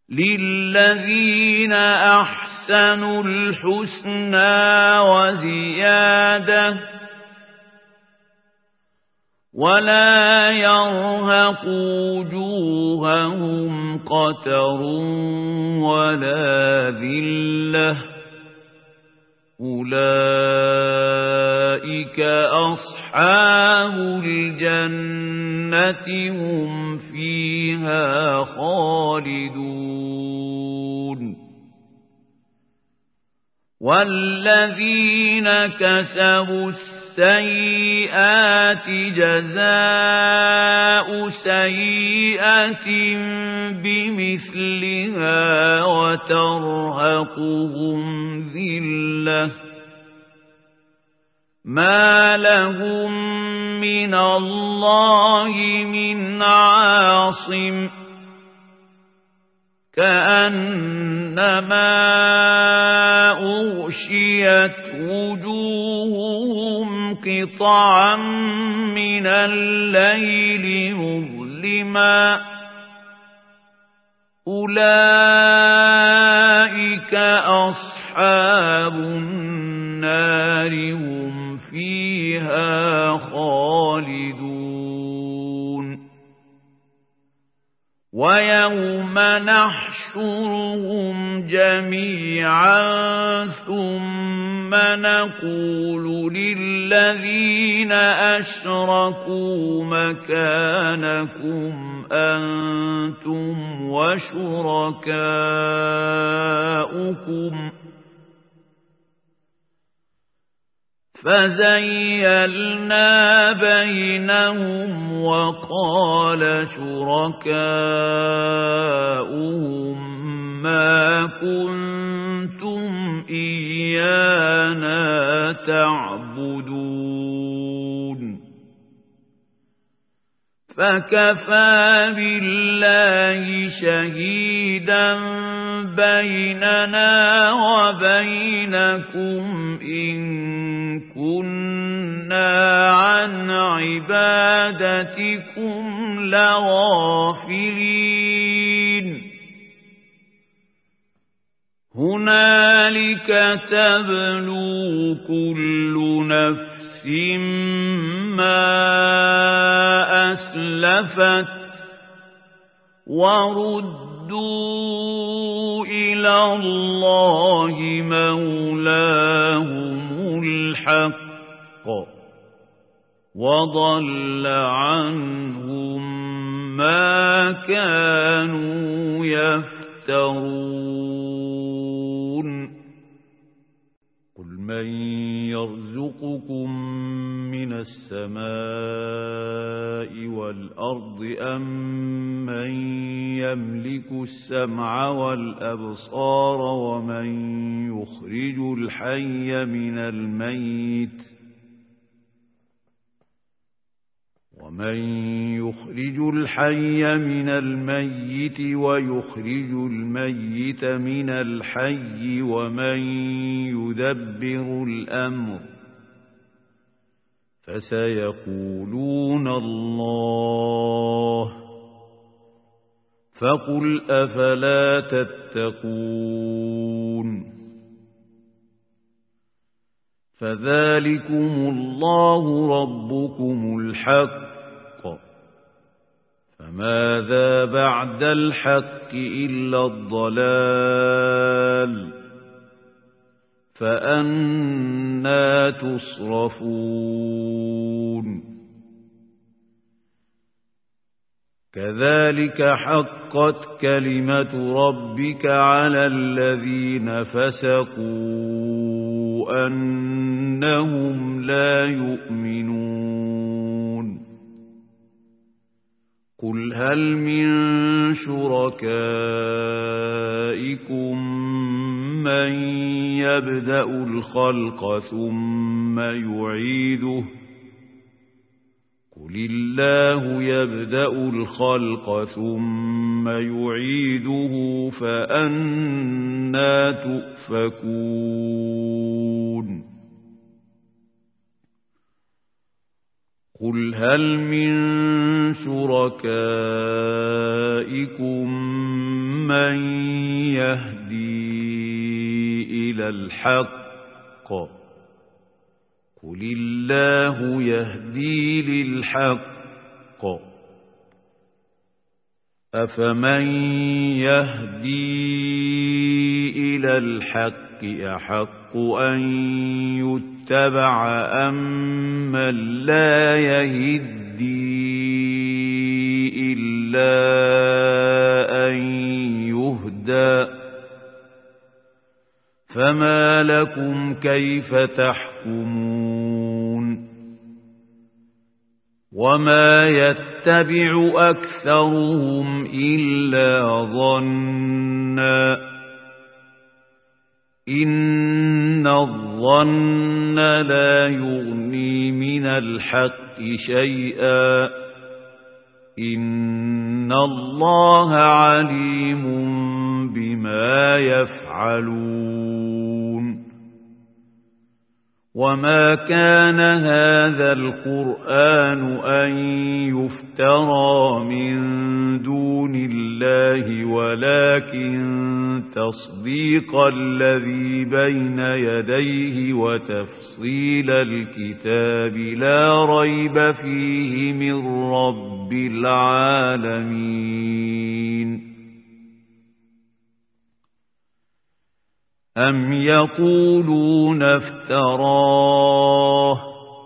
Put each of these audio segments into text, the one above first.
للذين أحسنوا الحسنى وزيادة ولا يرهق وجوههم قتر ولا ذلة أولئك أصحاب الجنة هم فيها خالدون والذين كسبوا السيئات جزاء سيئة بمثلها وترهقهم ذلة ما لهم من الله من عاصم كأنما أغشيت وجوههم قطعا من الليل مظلما أولئك أصحاب النار هم فيها خالدون ويوم نحشرهم جميعا ثم نقول للذين أشركوا مكانكم أنتم وشركاؤكم فزيلنا بينهم وقال شركاؤهم ما كنتم إيانا تعبدون فكفى بالله شهيدا بيننا وبينكم إن كنا عن عبادتكم لغافلين هنالك تبلو كل نفس ما أسلفت وردوا إلى الله مولاهم الحق وضل عنهم ما كانوا يفترون قل من يرزقكم من السماء والأرض أم من يملك السمع والأبصار ومن يخرج الحي من الميت ويخرج الميت من الحي ومن يدبر الأمر فسيقولون الله فقل أفلا تتقون فذلكم الله ربكم الحق فماذا بعد الحق إلا الضلال فأنى تصرفون كذلك حقت كلمة ربك على الذين فسقوا أنهم لا يؤمنون قل هل من شركائكم من يبدأ الخلق ثم يعيده قل الله يبدأ الخلق ثم يعيده فأنى تؤفكون قل هل من شركائكم من يهدي إلى الحق قل الله يهدي للحق أفمن يهدي إلى الحق أحق أن يتبع أم من لا يهدي إلا أن يهدى فما لكم كيف تحكمون وما يتبع أكثرهم إلا ظنا إن الظن لا يغني من الحق شيئا إن الله عليم بما يفعلون وما كان هذا القرآن أن يفترى من دون الله ولكن تصديق الذي بين يديه وتفصيل الكتاب لا ريب فيه من رب العالمين أم يقولون افتراه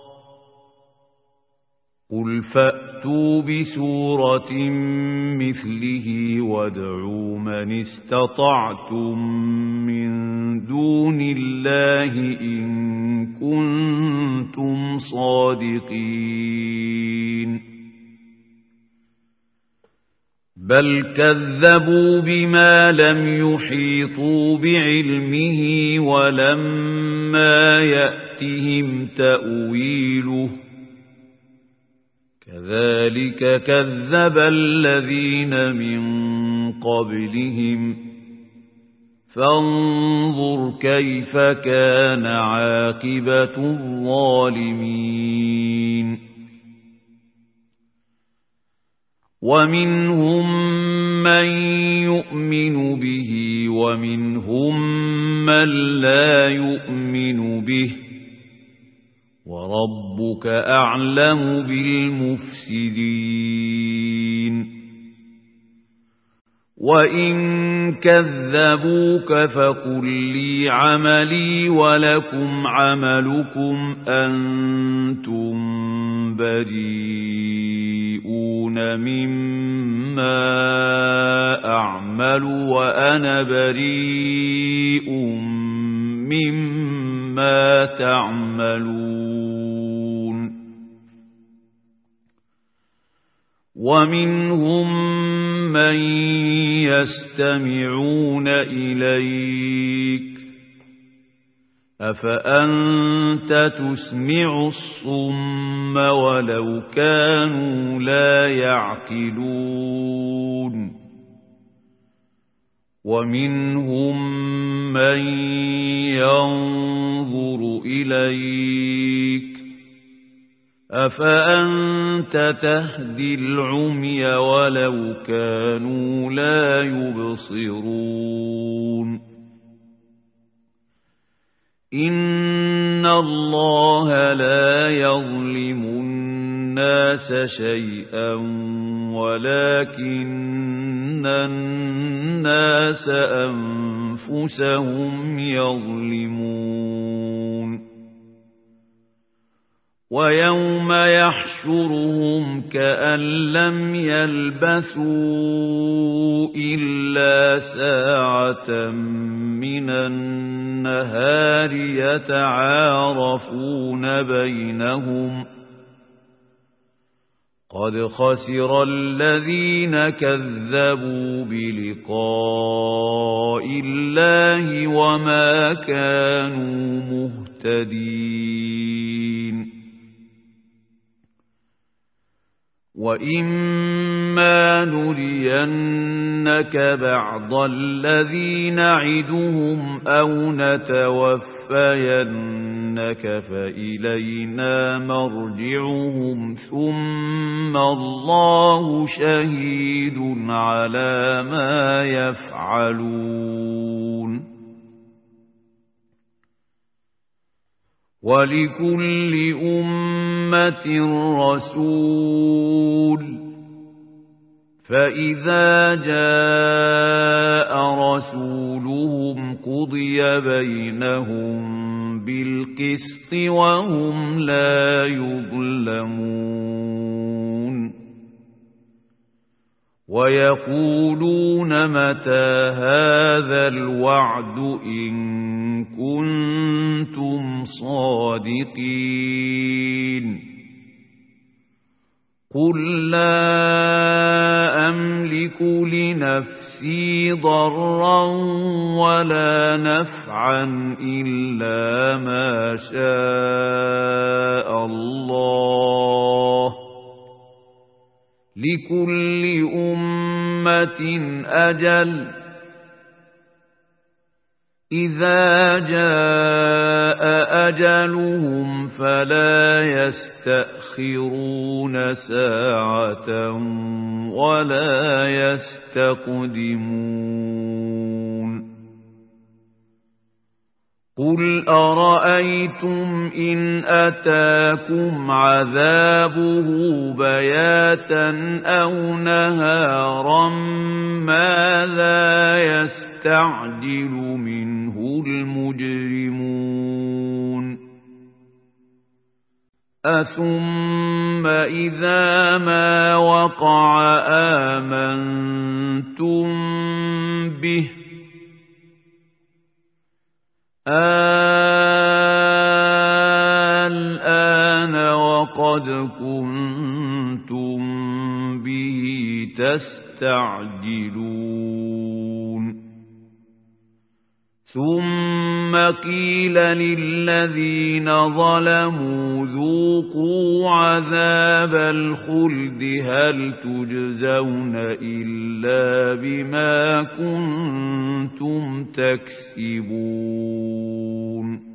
قل فأتوا بسورة مثله وادعوا من استطعتم من دون الله إن كنتم صادقين بل كذبوا بما لم يحيطوا بعلمه ولما يأتهم تأويله كذلك كذب الذين من قبلهم فانظر كيف كان عاقبة الظالمين ومنهم من يؤمن به ومنهم من لا يؤمن به وربك أعلم بالمفسدين وإن كذبوك فقل لي عملي ولكم عملكم أنتم بريئون مما أعمل وأنا بريء مما تعملون ومنهم من يستمعون إليك أفأنت تسمع الصم ولو كانوا لا يعقلون ومنهم من ينظر إليك أفأنت تهدي العمي ولو كانوا لا يبصرون إن الله لا يظلم الناس شيئا ولكن الناس أنفسهم يظلمون ويوم يحشرهم كأن لم يلبثوا إلا ساعة من النهار يتعارفون بينهم قد خسر الذين كذبوا بلقاء الله وما كانوا مهتدين وإما نرينك بعض الذي نعدهم أو نتوفينك فإلينا مرجعهم ثم الله شهيد على ما يفعلون ولكل أمة رسول فإذا جاء رسولهم قضي بينهم بالقسط وهم لا يظلمون ويقولون متى هذا الوعد إن كنتم صادقين قل لا أملك لنفسي ضرا ولا نفعا إلا ما شاء الله لكل أمة أجل إذا جاء أجلهم فلا يستأخرون ساعة ولا يستقدمون قل أرأيتم إن أتاكم عذابه بياتا أو نهارا ماذا يستعجل منه المجرمون أثم إذا ما وقع آمنتم به الآن وقد كنتم به تستعجلون ثم قيل للذين ظلموا ذوقوا عذاب الخلد هل تجزون إلا بما كنتم تكسبون